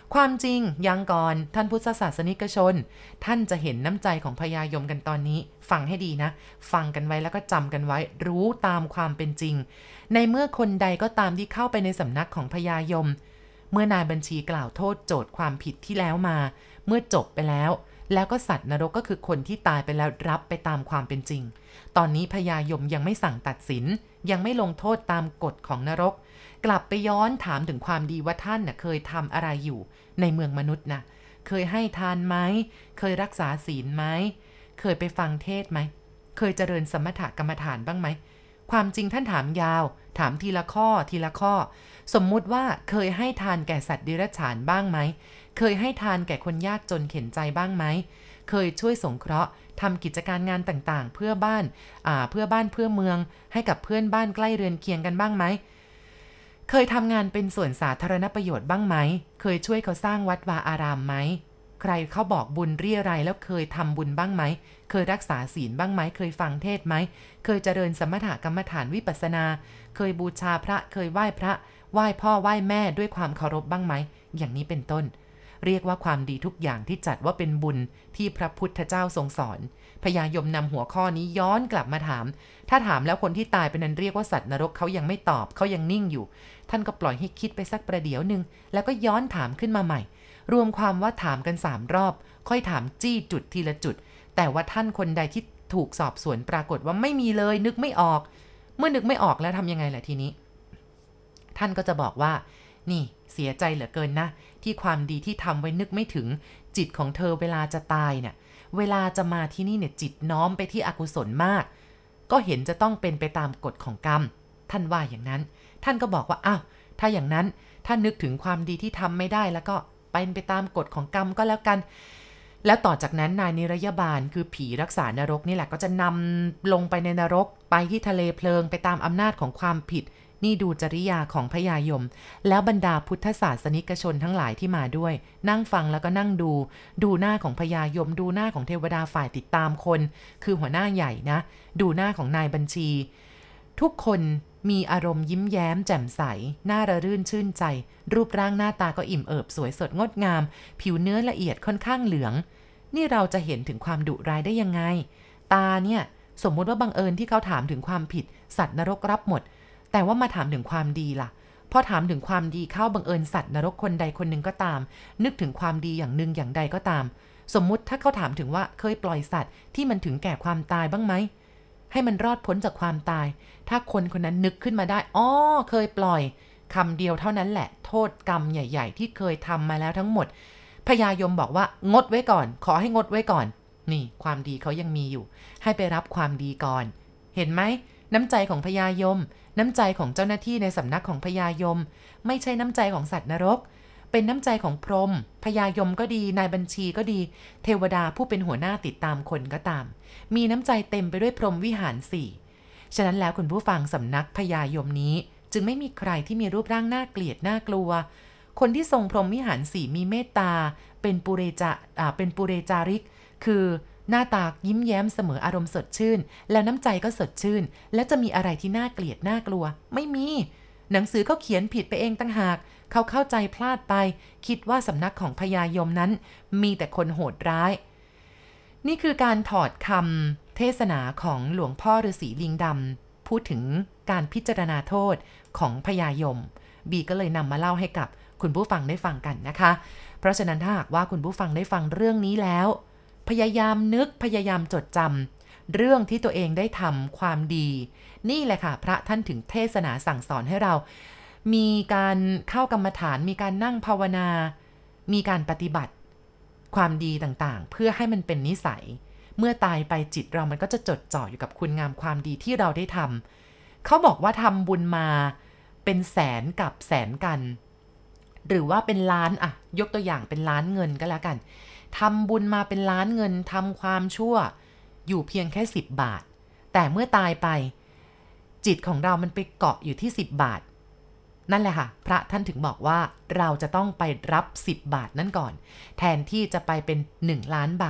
ความจริงยังก่อนท่านพุทธศาสนิกชนท่านจะเห็นน้ำใจของพญายมกันตอนนี้ฟังให้ดีนะฟังกันไว้แล้วก็จำกันไว้รู้ตามความเป็นจริงในเมื่อคนใดก็ตามที่เข้าไปในสำนักของพญายมเมื่อนายบัญชีกล่าวโทษโจทย์ความผิดที่แล้วมาเมื่อจบไปแล้วแล้วก็สัตว์นรกก็คือคนที่ตายไปแล้วรับไปตามความเป็นจริงตอนนี้พญายมยังไม่สั่งตัดสินยังไม่ลงโทษตามกฎของนรกกลับไปย้อนถามถึงความดีว่าท่านน่ะเคยทำอะไรอยู่ในเมืองมนุษย์นะเคยให้ทานไหมเคยรักษาศีลไหมเคยไปฟังเทศไหมเคยเจริญสมถกรรมฐานบ้างไหมความจริงท่านถามยาวถามทีละข้อทีละข้อสมมุติว่าเคยให้ทานแก่สัตว์เดรัจฉานบ้างไหมเคยให้ทานแก่คนยากจนเข็นใจบ้างไหมเคยช่วยสงเคราะห์ทำกิจการงานต่างๆเพื่อบ้านอ่าเพื่อบ้านเพื่อเมืองให้กับเพื่อนบ้านใกล้เรือนเคียงกันบ้างไหมเคยทำงานเป็นส่วนสาธารณประโยชน์บ้างไหมเคยช่วยเขาสร้างวัดวาอารามไหมใครเขาบอกบุญเรี่ยไรแล้วเคยทำบุญบ้างไหมเคยรักษาศีลบ้างไหมเคยฟังเทศไหมเคยเจริญสมถกรรมฐานวิปัสสนาเคยบูชาพระเคยไหว้พระไหว้พ่อไหว้แม่ด้วยความเคารพบ้างไหมอย่างนี้เป็นต้นเรียกว่าความดีทุกอย่างที่จัดว่าเป็นบุญที่พระพุทธเจ้าทรงสอนพญายมนำหัวข้อนี้ย้อนกลับมาถามถ้าถามแล้วคนที่ตายไปนั้นเรียกว่าสัตว์นรกเขายังไม่ตอบเขายังนิ่งอยู่ท่านก็ปล่อยให้คิดไปสักประเดี๋ยวหนึ่งแล้วก็ย้อนถามขึ้นมาใหม่รวมความว่าถามกันสามรอบค่อยถามจี้จุดทีละจุดแต่ว่าท่านคนใดที่ถูกสอบสวนปรากฏว่าไม่มีเลยนึกไม่ออกเมื่อนึกไม่ออกแล้วทำยังไงล่ะทีนี้ท่านก็จะบอกว่านี่เสียใจเหลือเกินนะที่ความดีที่ทำไว้นึกไม่ถึงจิตของเธอเวลาจะตายเนี่ยเวลาจะมาที่นี่เนี่ยจิตน้อมไปที่อกุศลมากก็เห็นจะต้องเป็นไปตามกฎของกรรมท่านว่าอย่างนั้นท่านก็บอกว่าอ้าวถ้าอย่างนั้นถ้านึกถึงความดีที่ทำไม่ได้แล้วก็เป็นไปตามกฎของกรรมก็แล้วกันแล้วต่อจากนั้นนายนิรยาบาลคือผีรักษานรกนี่แหละก็จะนำลงไปในนรกไปที่ทะเลเพลิงไปตามอำนาจของความผิดนี่ดูจริยาของพญายมแล้วบรรดาพุทธศาสนิกชนทั้งหลายที่มาด้วยนั่งฟังแล้วก็นั่งดูดูหน้าของพญายมดูหน้าของเทวดาฝ่ายติดตามคนคือหัวหน้าใหญ่นะดูหน้าของนายบัญชีทุกคนมีอารมณ์ยิ้มแย้มแจ่มใสหน้าระรื่นชื่นใจรูปร่างหน้าตาก็อิ่มเอิบสวยสดงดงามผิวเนื้อละเอียดค่อนข้างเหลืองนี่เราจะเห็นถึงความดุร้ายได้ยังไงตาเนี่ยสมมุติว่าบังเอิญที่เขาถามถึงความผิดสัตว์นรกรับหมดแต่ว่ามาถามถึงความดีล่ะพอถามถึงความดีเข้าบังเอิญสัตว์นรกคนใดคนหนึ่งก็ตามนึกถึงความดีอย่างหนึ่งอย่างใดก็ตามสมมุติถ้าเขาถามถึงว่าเคยปล่อยสัตว์ที่มันถึงแก่ความตายบ้างไหมให้มันรอดพ้นจากความตายถ้าคนคนนั้นนึกขึ้นมาได้อ้อเคยปล่อยคำเดียวเท่านั้นแหละโทษกรรมใหญ่ๆที่เคยทำมาแล้วทั้งหมดพญายมบอกว่างดไว้ก่อนขอให้งดไว้ก่อนนี่ความดีเขายังมีอยู่ให้ไปรับความดีก่อนเห็นไหมน้ำใจของพญายมน้ำใจของเจ้าหน้าที่ในสำนักของพญายมไม่ใช่น้ำใจของสัตว์นรกเป็นน้ำใจของพรหมพญายมก็ดีนายบัญชีก็ดีเทวดาผู้เป็นหัวหน้าติดตามคนก็ตามมีน้ำใจเต็มไปด้วยพรหมวิหารสี่ฉะนั้นแล้วคุณผู้ฟังสำนักพญายมนี้จึงไม่มีใครที่มีรูปร่างน่าเกลียดน่ากลัวคนที่ทรงพรหมวิหารสี่มีเมตตาเป็นปุเรจาอ่าเป็นปุเรจาริกคือหน้าตายิ้มแย้มเสมออารมณ์สดชื่นแล้วน้ำใจก็สดชื่นแล้วจะมีอะไรที่น่าเกลียดน่ากลัวไม่มีหนังสือเขาเขียนผิดไปเองตั้งหากเขาเข้าใจพลาดไปคิดว่าสำนักของพญายมนั้นมีแต่คนโหดร้ายนี่คือการถอดคำเทศนาของหลวงพ่อฤาษีลิงดำพูดถึงการพิจารณาโทษของพญายมบีก็เลยนำมาเล่าให้กับคุณผู้ฟังได้ฟังกันนะคะเพราะฉะนั้นถ้าหากว่าคุณผู้ฟังได้ฟังเรื่องนี้แล้วพยายามนึกพยายามจดจำเรื่องที่ตัวเองได้ทำความดีนี่แหละค่ะพระท่านถึงเทศนาสั่งสอนให้เรามีการเข้ากรรมฐานมีการนั่งภาวนามีการปฏิบัติความดีต่างๆเพื่อให้มันเป็นนิสัยเมื่อตายไปจิตเรามันก็จะจดจ่ออยู่กับคุณงามความดีที่เราได้ทำเขาบอกว่าทำบุญมาเป็นแสนกับแสนกันหรือว่าเป็นล้านอะยกตัวอย่างเป็นล้านเงินก็แล้วกันทำบุญมาเป็นล้านเงินทำความชั่วอยู่เพียงแค่สิบบาทแต่เมื่อตายไปจิตของเรามันไปเกาะอยู่ที่สิบบาทนั่นแหละค่ะพระท่านถึงบอกว่าเราจะต้องไปรับสิบบาทนั่นก่อนแทนที่จะไปเป็นหนึ่งล้านบาท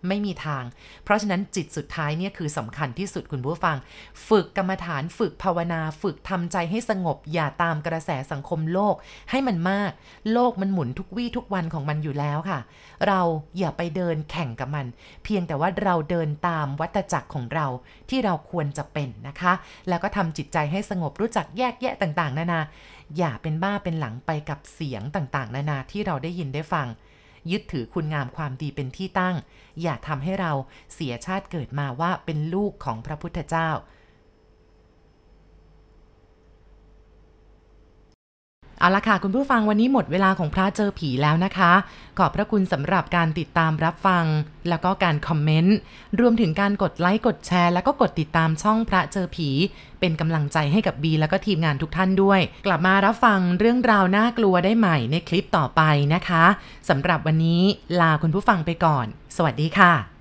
ไม่มีทางเพราะฉะนั้นจิตสุดท้ายเนี่ยคือสำคัญที่สุดคุณผู้ฟังฝึกกรรมฐานฝึกภาวนาฝึกทำใจให้สงบอย่าตามกระแสสังคมโลกให้มันมากโลกมันหมุนทุกวี่ทุกวันของมันอยู่แล้วค่ะเราอย่าไปเดินแข่งกับมันเพียงแต่ว่าเราเดินตามวัฏจักรของเราที่เราควรจะเป็นนะคะแล้วก็ทำจิตใจให้สงบรู้จักแยกแยะต่างๆนานาอย่าเป็นบ้าเป็นหลังไปกับเสียงต่างๆนานาที่เราได้ยินได้ฟังยึดถือคุณงามความดีเป็นที่ตั้งอย่าทำให้เราเสียชาติเกิดมาว่าเป็นลูกของพระพุทธเจ้าเอาละค่ะคุณผู้ฟังวันนี้หมดเวลาของพระเจอผีแล้วนะคะขอบพระคุณสำหรับการติดตามรับฟังแล้วก็การคอมเมนต์รวมถึงการกดไลค์กดแชร์แล้วก็กดติดตามช่องพระเจอผีเป็นกำลังใจให้กับบีแล้วก็ทีมงานทุกท่านด้วยกลับมารับฟังเรื่องราวน่ากลัวได้ใหม่ในคลิปต่อไปนะคะสำหรับวันนี้ลาคุณผู้ฟังไปก่อนสวัสดีค่ะ